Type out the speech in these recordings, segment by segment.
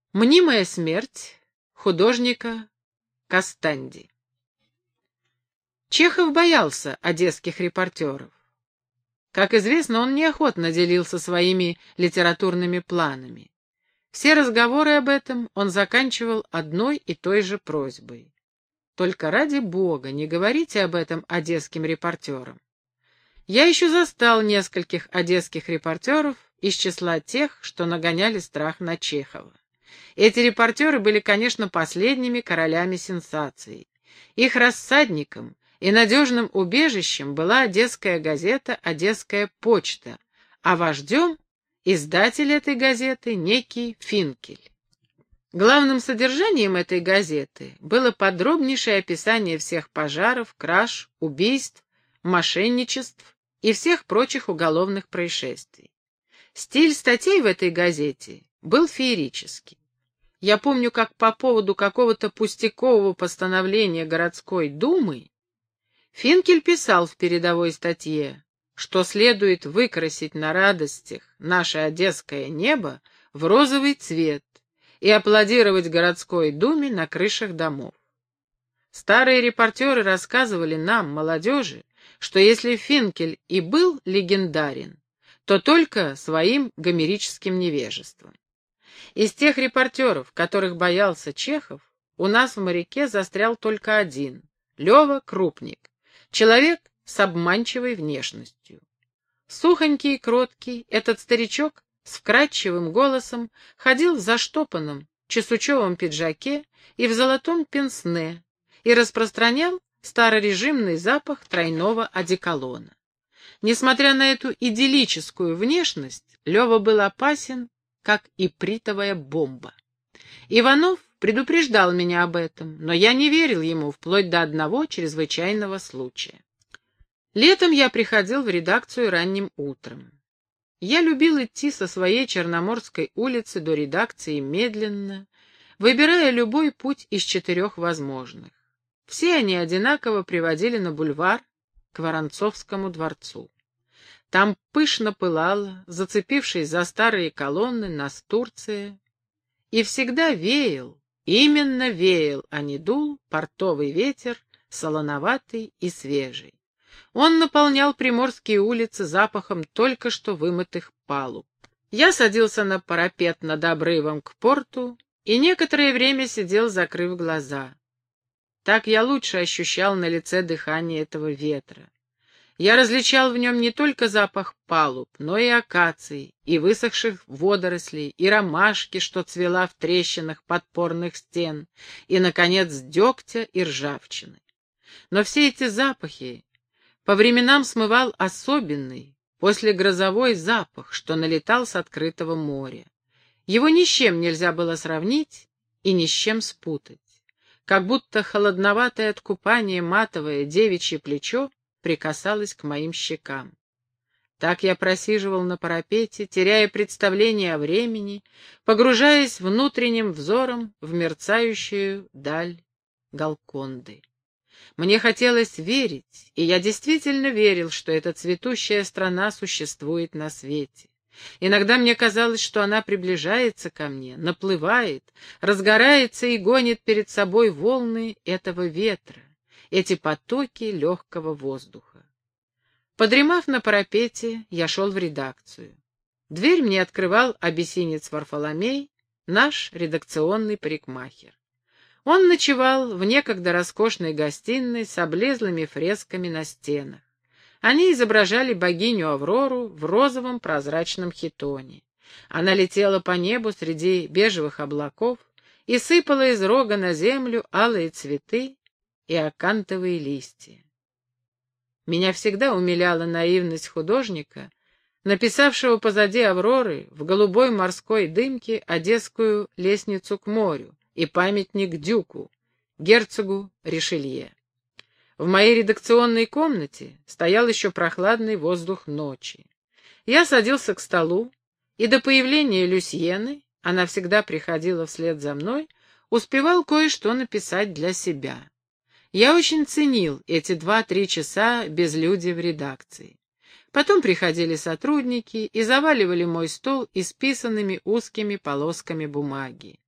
Мнимая смерть художника Костанди. Чехов боялся одесских репортеров. Как известно, он неохотно делился своими литературными планами. Все разговоры об этом он заканчивал одной и той же просьбой. Только ради Бога не говорите об этом одесским репортерам. Я еще застал нескольких одесских репортеров из числа тех, что нагоняли страх на Чехова. Эти репортеры были, конечно, последними королями сенсаций. Их рассадником и надежным убежищем была одесская газета «Одесская почта», а вождем — издатель этой газеты некий Финкель. Главным содержанием этой газеты было подробнейшее описание всех пожаров, краж, убийств, мошенничеств и всех прочих уголовных происшествий. Стиль статей в этой газете был феерический. Я помню, как по поводу какого-то пустякового постановления городской думы Финкель писал в передовой статье, что следует выкрасить на радостях наше одесское небо в розовый цвет и аплодировать городской думе на крышах домов. Старые репортеры рассказывали нам, молодежи, что если Финкель и был легендарен, то только своим гомерическим невежеством. Из тех репортеров, которых боялся Чехов, у нас в «Моряке» застрял только один — Лева Крупник, человек с обманчивой внешностью. Сухонький и кроткий, этот старичок с вкрадчивым голосом ходил в заштопанном чесучевом пиджаке и в золотом пенсне и распространял старорежимный запах тройного одеколона. Несмотря на эту идиллическую внешность, Лева был опасен, как ипритовая бомба. Иванов предупреждал меня об этом, но я не верил ему вплоть до одного чрезвычайного случая. Летом я приходил в редакцию ранним утром. Я любил идти со своей Черноморской улицы до редакции медленно, выбирая любой путь из 4 возможных. Все они одинаково приводили на бульвар к Воронцовскому дворцу. Там пышно пылала, зацепившись за старые колонны, настурция, и всегда веял, именно веял, а не дул, портовый ветер, солоноватый и свежий. Он наполнял приморские улицы запахом только что вымытых палуб. Я садился на парапет над обрывом к порту и некоторое время сидел, закрыв глаза. Так я лучше ощущал на лице дыхание этого ветра. Я различал в нем не только запах палуб, но и акаций, и высохших водорослей, и ромашки, что цвела в трещинах подпорных стен, и, наконец, дегтя и ржавчины. Но все эти запахи по временам смывал особенный, послегрозовой запах, что налетал с открытого моря. Его ни с чем нельзя было сравнить и ни с чем спутать. Как будто холодноватое от купания матовое девичье плечо прикасалось к моим щекам. Так я просиживал на парапете, теряя представление о времени, погружаясь внутренним взором в мерцающую даль Галконды. Мне хотелось верить, и я действительно верил, что эта цветущая страна существует на свете. Иногда мне казалось, что она приближается ко мне, наплывает, разгорается и гонит перед собой волны этого ветра, эти потоки легкого воздуха. Подремав на парапете, я шел в редакцию. Дверь мне открывал абиссинец Варфоломей, наш редакционный парикмахер. Он ночевал в некогда роскошной гостиной с облезлыми фресками на стенах. Они изображали богиню Аврору в розовом прозрачном хитоне. Она летела по небу среди бежевых облаков и сыпала из рога на землю алые цветы и акантовые листья. Меня всегда умиляла наивность художника, написавшего позади Авроры в голубой морской дымке одесскую лестницу к морю и памятник Дюку, герцогу Ришелье. В моей редакционной комнате стоял еще прохладный воздух ночи. Я садился к столу, и до появления Люсьены, она всегда приходила вслед за мной, успевал кое-что написать для себя. Я очень ценил эти 2-3 часа безлюдия в редакции. Потом приходили сотрудники и заваливали мой стол исписанными узкими полосками бумаги.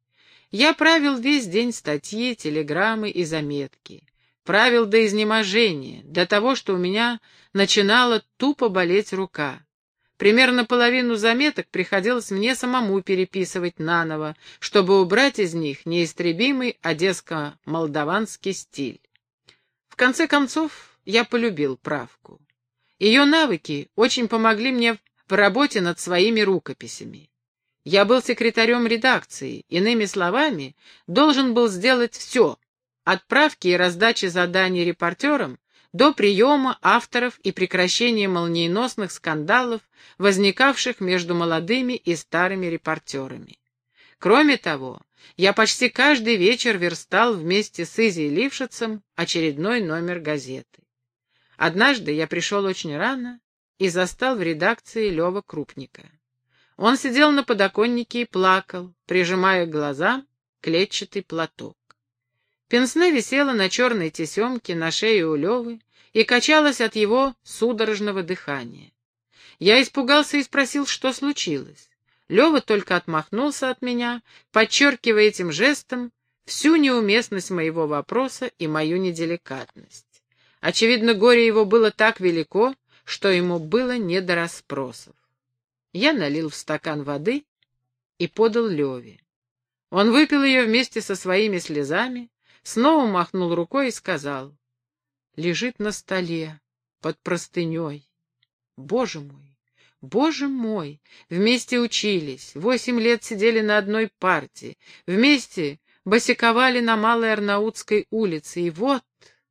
Я правил весь день статьи, телеграммы и заметки. Правил до изнеможения, до того, что у меня начинала тупо болеть рука. Примерно половину заметок приходилось мне самому переписывать наново, чтобы убрать из них неистребимый одесско-молдаванский стиль. В конце концов, я полюбил правку. Ее навыки очень помогли мне в работе над своими рукописями. Я был секретарем редакции, иными словами, должен был сделать все, от правки и раздачи заданий репортерам до приема авторов и прекращения молниеносных скандалов, возникавших между молодыми и старыми репортерами. Кроме того, я почти каждый вечер верстал вместе с Изей Лившицем очередной номер газеты. Однажды я пришел очень рано и застал в редакции Лёва Крупника. Он сидел на подоконнике и плакал, прижимая к глазам клетчатый платок. Пенсне висела на черной тесемке на шее у Левы и качалась от его судорожного дыхания. Я испугался и спросил, что случилось. Лева только отмахнулся от меня, подчеркивая этим жестом всю неуместность моего вопроса и мою неделикатность. Очевидно, горе его было так велико, что ему было не до расспросов. Я налил в стакан воды и подал Леве. Он выпил ее вместе со своими слезами, снова махнул рукой и сказал: «Лежит на столе, под простыней. Боже мой, боже мой! Вместе учились, 8 лет сидели на одной парте, вместе босиковали на Малой Арнаутской улице, и вот...»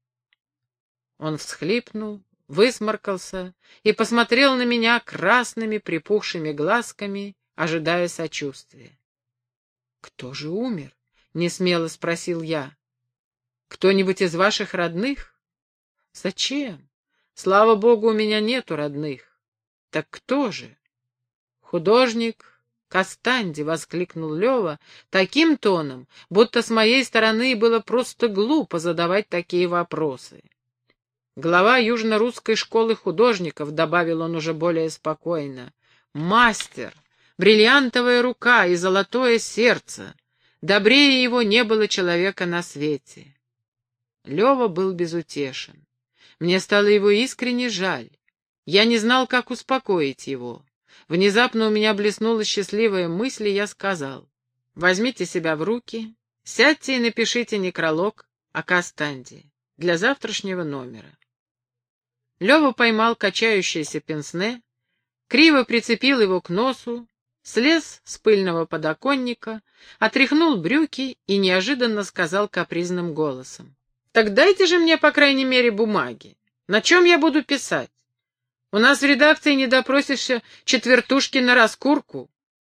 Он всхлипнул, высморкался и посмотрел на меня красными припухшими глазками, ожидая сочувствия. «Кто же умер?» — несмело спросил я. «Кто-нибудь из ваших родных?» «Зачем? Слава богу, у меня нету родных». «Так кто же?» «Художник Костанди», — воскликнул Лева таким тоном, будто с моей стороны было просто глупо задавать такие вопросы. «Глава Южно-Русской школы художников», — добавил он уже более спокойно. «Мастер, бриллиантовая рука и золотое сердце. Добрее его не было человека на свете». Лева был безутешен. Мне стало его искренне жаль. Я не знал, как успокоить его. Внезапно у меня блеснула счастливая мысль, и я сказал: «Возьмите себя в руки, сядьте и напишите некролог о Костанди для завтрашнего номера». Лева поймал качающееся пенсне, криво прицепил его к носу, слез с пыльного подоконника, отряхнул брюки и неожиданно сказал капризным голосом: «Так дайте же мне, по крайней мере, бумаги. На чем я буду писать? У нас в редакции не допросишься четвертушки на раскурку».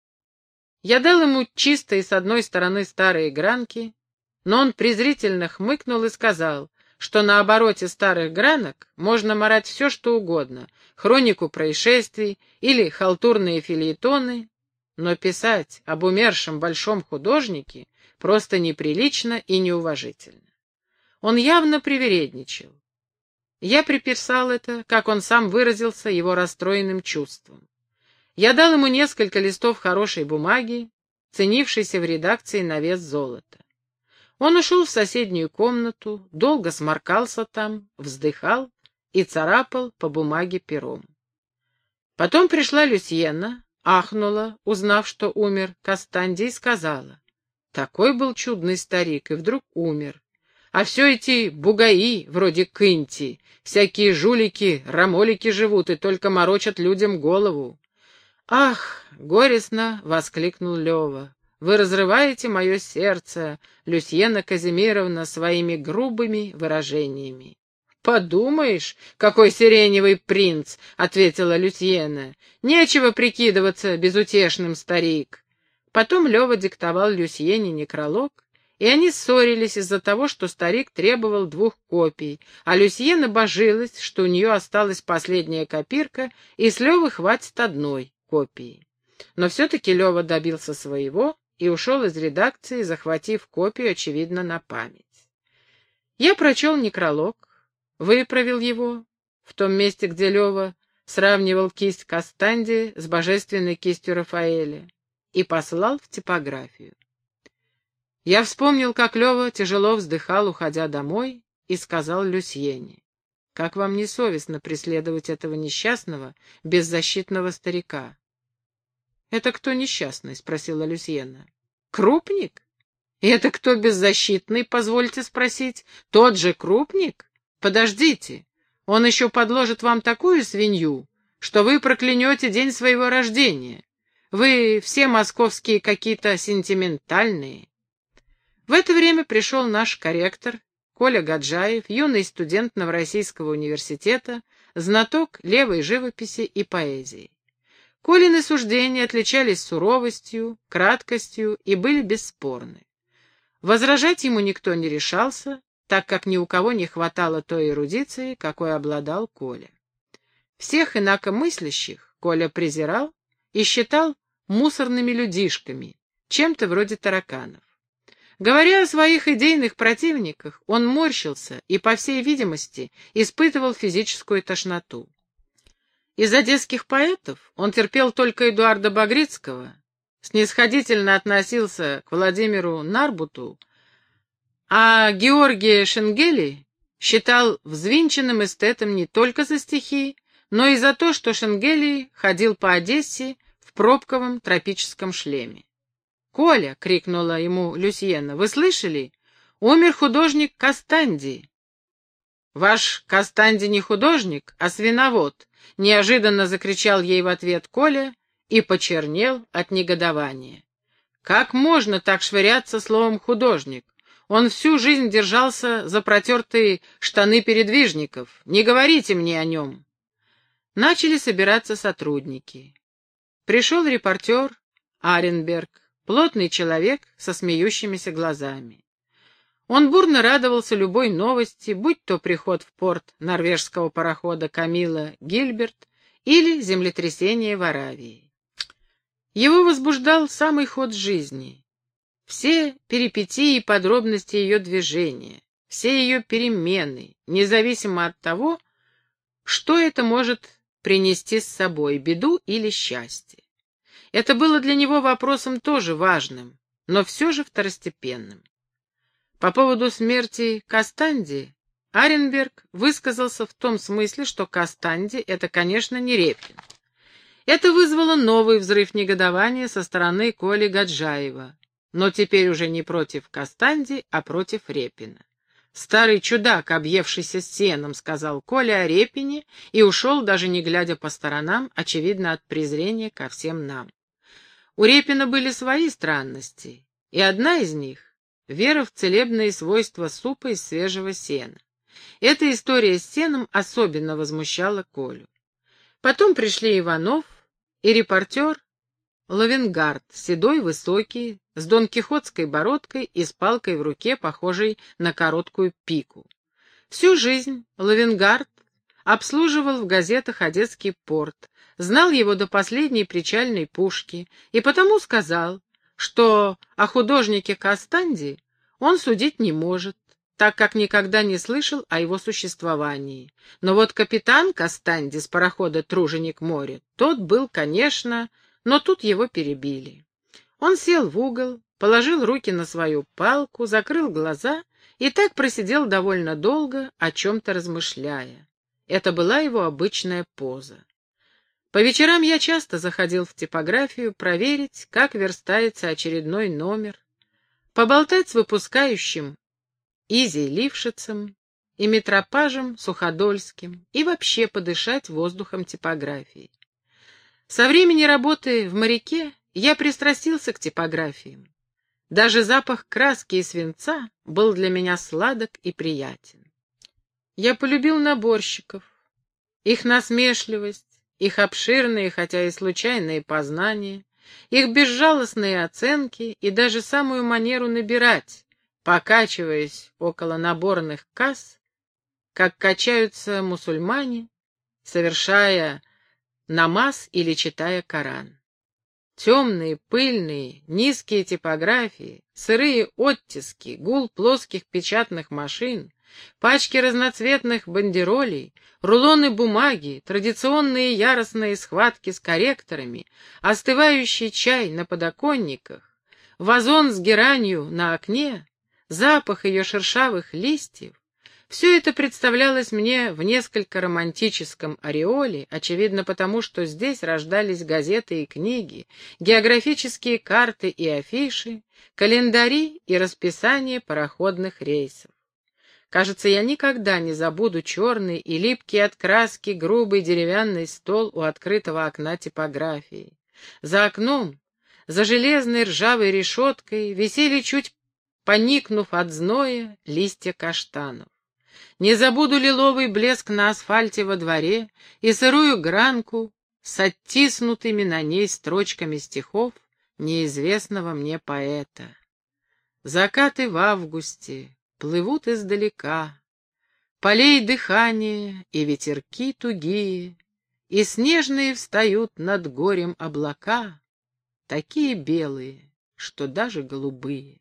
Я дал ему чистые с одной стороны старые гранки, но он презрительно хмыкнул и сказал, что на обороте старых гранок можно марать все, что угодно, хронику происшествий или халтурные фельетоны, но писать об умершем большом художнике просто неприлично и неуважительно. Он явно привередничал. Я приписал это, как он сам выразился, его расстроенным чувством. Я дал ему несколько листов хорошей бумаги, ценившейся в редакции на вес золота. Он ушел в соседнюю комнату, долго сморкался там, вздыхал и царапал по бумаге пером. Потом пришла Люсьена, ахнула, узнав, что умер Костанди, и сказала: «Такой был чудный старик, и вдруг умер. А все эти бугаи, вроде Кынти, всякие жулики, рамолики живут и только морочат людям голову». «Ах!» — горестно воскликнул Лева. «Вы разрываете мое сердце, Люсьена Казимировна, своими грубыми выражениями». «Подумаешь, какой сиреневый принц!» — ответила Люсьена. «Нечего прикидываться безутешным, старик». Потом Лева диктовал Люсьене некролог, и они ссорились из-за того, что старик требовал 2 копий, а Люсьена божилась, что у нее осталась последняя копирка, и с Левы хватит 1 копии. Но все-таки Лева добился своего и ушел из редакции, захватив копию, очевидно, на память. Я прочел некролог, выправил его в том месте, где Лева сравнивал кисть Костанди с божественной кистью Рафаэля, и послал в типографию. Я вспомнил, как Лева тяжело вздыхал, уходя домой, и сказал Люсьене: «Как вам не совестно преследовать этого несчастного, беззащитного старика?» «Это кто несчастный?» — спросила Люсьена. «Крупник? И это кто беззащитный, позвольте спросить? Тот же Крупник? Подождите, он еще подложит вам такую свинью, что вы проклянете день своего рождения. Вы все московские какие-то сентиментальные». В это время пришел наш корректор, Коля Гаджаев, юный студент Новороссийского университета, знаток левой живописи и поэзии. Колины суждения отличались суровостью, краткостью и были бесспорны. Возражать ему никто не решался, так как ни у кого не хватало той эрудиции, какой обладал Коля. Всех инакомыслящих Коля презирал и считал мусорными людишками, чем-то вроде тараканов. Говоря о своих идейных противниках, он морщился и, по всей видимости, испытывал физическую тошноту. Из одесских поэтов он терпел только Эдуарда Багрицкого, снисходительно относился к Владимиру Нарбуту, а Георгия Шенгели считал взвинченным эстетом не только за стихи, но и за то, что Шенгели ходил по Одессе в пробковом тропическом шлеме. «Коля!» — крикнула ему Люсьена. «Вы слышали? Умер художник Кастанди». «Ваш Кастанди не художник, а свиновод!» — неожиданно закричал ей в ответ Коля и почернел от негодования. «Как можно так швыряться словом «художник»? Он всю жизнь держался за протертые штаны передвижников. Не говорите мне о нем!» Начали собираться сотрудники. Пришел репортер Аренберг, плотный человек со смеющимися глазами. Он бурно радовался любой новости, будь то приход в порт норвежского парохода Камила Гильберт или землетрясение в Аравии. Его возбуждал самый ход жизни, все перипетии и подробности ее движения, все ее перемены, независимо от того, что это может принести с собой, беду или счастье. Это было для него вопросом тоже важным, но все же второстепенным. По поводу смерти Кастанди Аренберг высказался в том смысле, что Кастанди — это, конечно, не Репин. Это вызвало новый взрыв негодования со стороны Коли Гаджаева, но теперь уже не против Кастанди, а против Репина. «Старый чудак, объевшийся сеном», — сказал Коля о Репине и ушел, даже не глядя по сторонам, очевидно, от презрения ко всем нам. У Репина были свои странности, и одна из них — вера в целебные свойства супа из свежего сена. Эта история с сеном особенно возмущала Колю. Потом пришли Иванов и репортер Лавенгард, седой, высокий, с донкихотской бородкой и с палкой в руке, похожей на короткую пику. Всю жизнь Лавенгард обслуживал в газетах Одесский порт, знал его до последней причальной пушки и потому сказал, что о художнике Кастанди он судить не может, так как никогда не слышал о его существовании. Но вот капитан Кастанди с парохода «Труженик моря», тот был, конечно, но тут его перебили. Он сел в угол, положил руки на свою палку, закрыл глаза и так просидел довольно долго, о чем-то размышляя. Это была его обычная поза. По вечерам я часто заходил в типографию проверить, как верстается очередной номер, поболтать с выпускающим Изей Лившицем и Митропажем Суходольским и вообще подышать воздухом типографии. Со времени работы в «Моряке» я пристрастился к типографиям. Даже запах краски и свинца был для меня сладок и приятен. Я полюбил наборщиков, их насмешливость, их обширные, хотя и случайные познания, их безжалостные оценки и даже самую манеру набирать, покачиваясь около наборных касс, как качаются мусульмане, совершая намаз или читая Коран. Темные, пыльные, низкие типографии, сырые оттиски, гул плоских печатных машин, пачки разноцветных бандеролей, рулоны бумаги, традиционные яростные схватки с корректорами, остывающий чай на подоконниках, вазон с геранью на окне, запах ее шершавых листьев — все это представлялось мне в несколько романтическом ореоле, очевидно потому, что здесь рождались газеты и книги, географические карты и афиши, календари и расписание пароходных рейсов. Кажется, я никогда не забуду черный и липкий от краски грубый деревянный стол у открытого окна типографии. За окном, за железной ржавой решеткой, висели, чуть поникнув от зноя, листья каштанов. Не забуду лиловый блеск на асфальте во дворе и сырую гранку с оттиснутыми на ней строчками стихов неизвестного мне поэта. Закаты в августе плывут издалека, полей дыхание и ветерки тугие, и снежные встают над горем облака, такие белые, что даже голубые.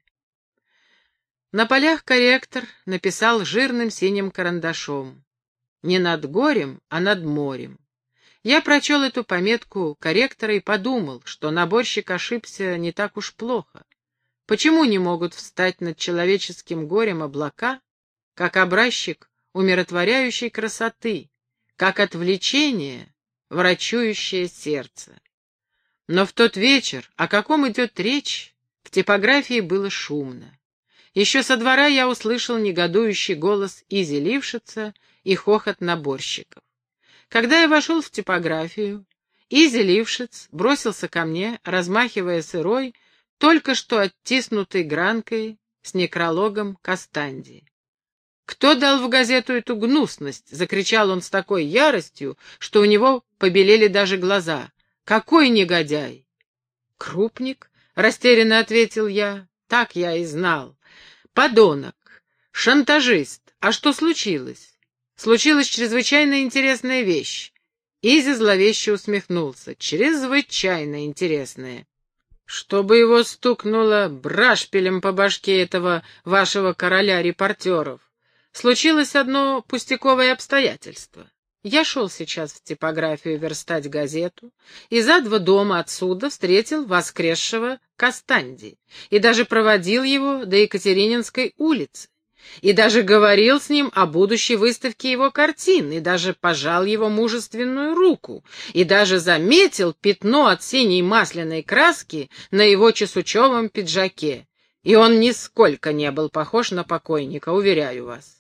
На полях корректор написал жирным синим карандашом: не над горем, а над морем. Я прочел эту пометку корректора и подумал, что наборщик ошибся не так уж плохо. Почему не могут встать над человеческим горем облака, как образчик умиротворяющей красоты, как отвлечение, врачующее сердце? Но в тот вечер, о каком идет речь, в типографии было шумно. Еще со двора я услышал негодующий голос Изи Лившица и хохот наборщиков. Когда я вошел в типографию, Изи Лившиц бросился ко мне, размахивая сырой, только что оттиснутой гранкой с некрологом Кастанди. «Кто дал в газету эту гнусность?» — закричал он с такой яростью, что у него побелели даже глаза. «Какой негодяй!» «Крупник?» — растерянно ответил я. «Так я и знал. Подонок, шантажист. А что случилось?» «Случилась чрезвычайно интересная вещь». Изи зловеще усмехнулся. «Чрезвычайно интересная. Чтобы его стукнуло брашпилем по башке этого вашего короля репортеров. Случилось одно пустяковое обстоятельство. Я шел сейчас в типографию верстать газету, и за 2 дома отсюда встретил воскресшего Кастанди, и даже проводил его до Екатерининской улицы, и даже говорил с ним о будущей выставке его картин, и даже пожал его мужественную руку, и даже заметил пятно от синей масляной краски на его чесучевом пиджаке, и он нисколько не был похож на покойника, уверяю вас.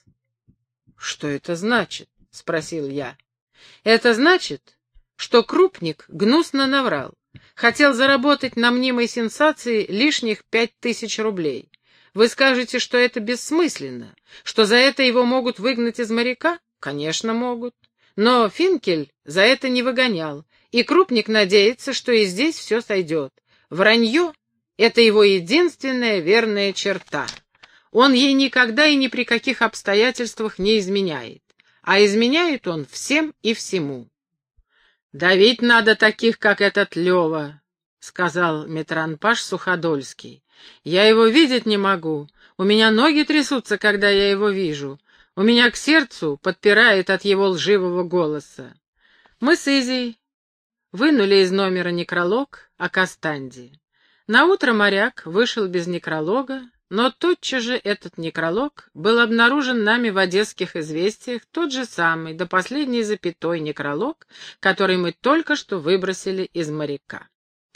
«Что это значит?» — спросил я. «Это значит, что Крупник гнусно наврал, хотел заработать на мнимой сенсации лишних 5000 рублей. Вы скажете, что это бессмысленно, что за это его могут выгнать из моряка? Конечно, могут. Но Финкель за это не выгонял, и Крупник надеется, что и здесь все сойдет. Вранье — это его единственная верная черта. Он ей никогда и ни при каких обстоятельствах не изменяет, а изменяет он всем и всему. «Давить надо таких, как этот Лева», — сказал Митранпаш Суходольский. «Я его видеть не могу, у меня ноги трясутся, когда я его вижу, у меня к сердцу подпирает от его лживого голоса». Мы с Изей вынули из номера некролог о Кастанди. Наутро моряк вышел без некролога, но тотчас же этот некролог был обнаружен нами в одесских известиях, тот же самый, до последней запятой некролог, который мы только что выбросили из моряка.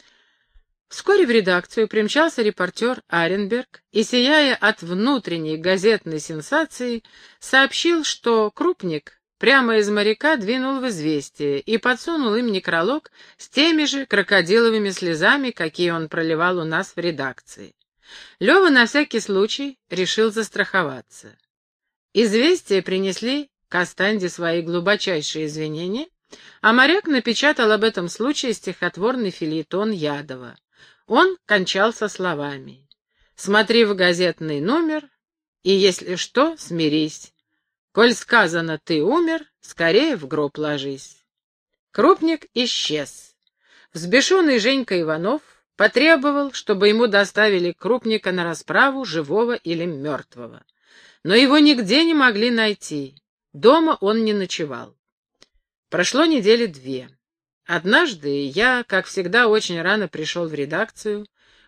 Вскоре в редакцию примчался репортер Аренберг и, сияя от внутренней газетной сенсации, сообщил, что Крупник прямо из моряка двинул в известие и подсунул им некролог с теми же крокодиловыми слезами, какие он проливал у нас в редакции. Лева на всякий случай решил застраховаться. Известия принесли Кастанди свои глубочайшие извинения, а моряк напечатал об этом случае стихотворный фельетон Ядова. Он кончался словами: «Смотри в газетный номер, и, если что, смирись. Коль сказано, ты умер, скорее в гроб ложись». Крупник исчез. Взбешенный Женька Иванов потребовал, чтобы ему доставили Крупника на расправу, живого или мертвого. Но его нигде не могли найти. Дома он не ночевал. Прошло 2 недели. Однажды я, как всегда, очень рано пришел в редакцию.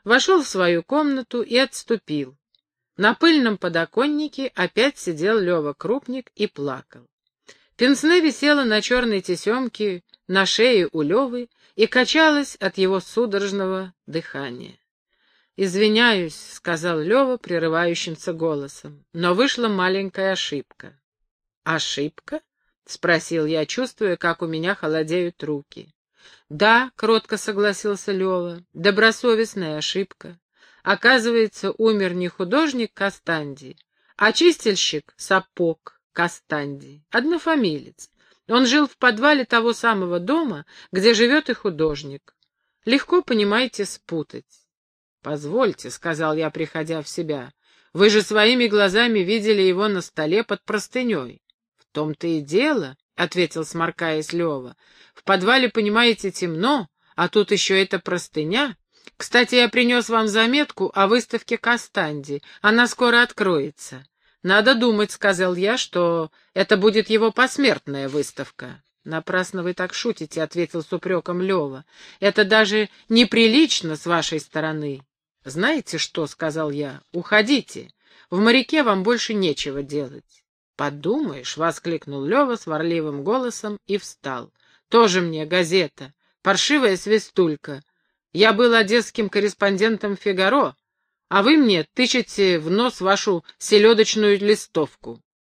вошел в свою комнату и отступил. На пыльном подоконнике опять сидел Лёва Крупник и плакал. Пенсне висела на черной тесемке на шее у Лёвы и качалась от его судорожного дыхания. «Извиняюсь», — сказал Лёва прерывающимся голосом, — «но вышла маленькая ошибка». «Ошибка?» — спросил я, чувствуя, как у меня холодеют руки. «Да», — кротко согласился Лёва, — «добросовестная ошибка. Оказывается, умер не художник Кастанди, а чистильщик сапог Кастанди, однофамилец. Он жил в подвале того самого дома, где живет и художник. Легко, понимаете, спутать». «Позвольте», — сказал я, приходя в себя, — «вы же своими глазами видели его на столе под простыней». «В том-то и дело», — ответил, сморкаясь Лёва. «В подвале, понимаете, темно, а тут еще эта простыня. Кстати, я принес вам заметку о выставке Кастанди. Она скоро откроется». «Надо думать», — сказал я, — «что это будет его посмертная выставка». «Напрасно вы так шутите», — ответил с упреком Лёва. «Это даже неприлично с вашей стороны». «Знаете что?» — сказал я. «Уходите. В моряке вам больше нечего делать». «Подумаешь», — воскликнул Лёва сварливым голосом и встал. «Тоже мне газета. Паршивая свистулька. Я был одесским корреспондентом «Фигаро», а вы мне тычете в нос вашу селедочную листовку».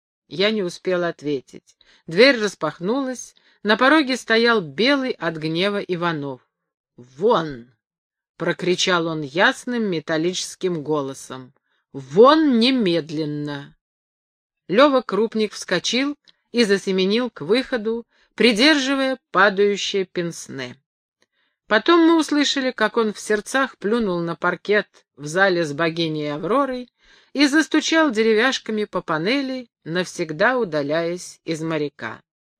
Я не успел ответить. Дверь распахнулась. На пороге стоял белый от гнева Иванов. «Вон!» — прокричал он ясным металлическим голосом. «Вон немедленно!» Лёва Крупник вскочил и засеменил к выходу, придерживая падающее пенсне. Потом мы услышали, как он в сердцах плюнул на паркет в зале с богиней Авророй и застучал деревяшками по панели, навсегда удаляясь из моряка.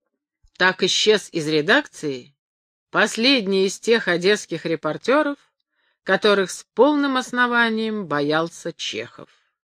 Так исчез из редакции последний из тех одесских репортеров, которых с полным основанием боялся Чехов.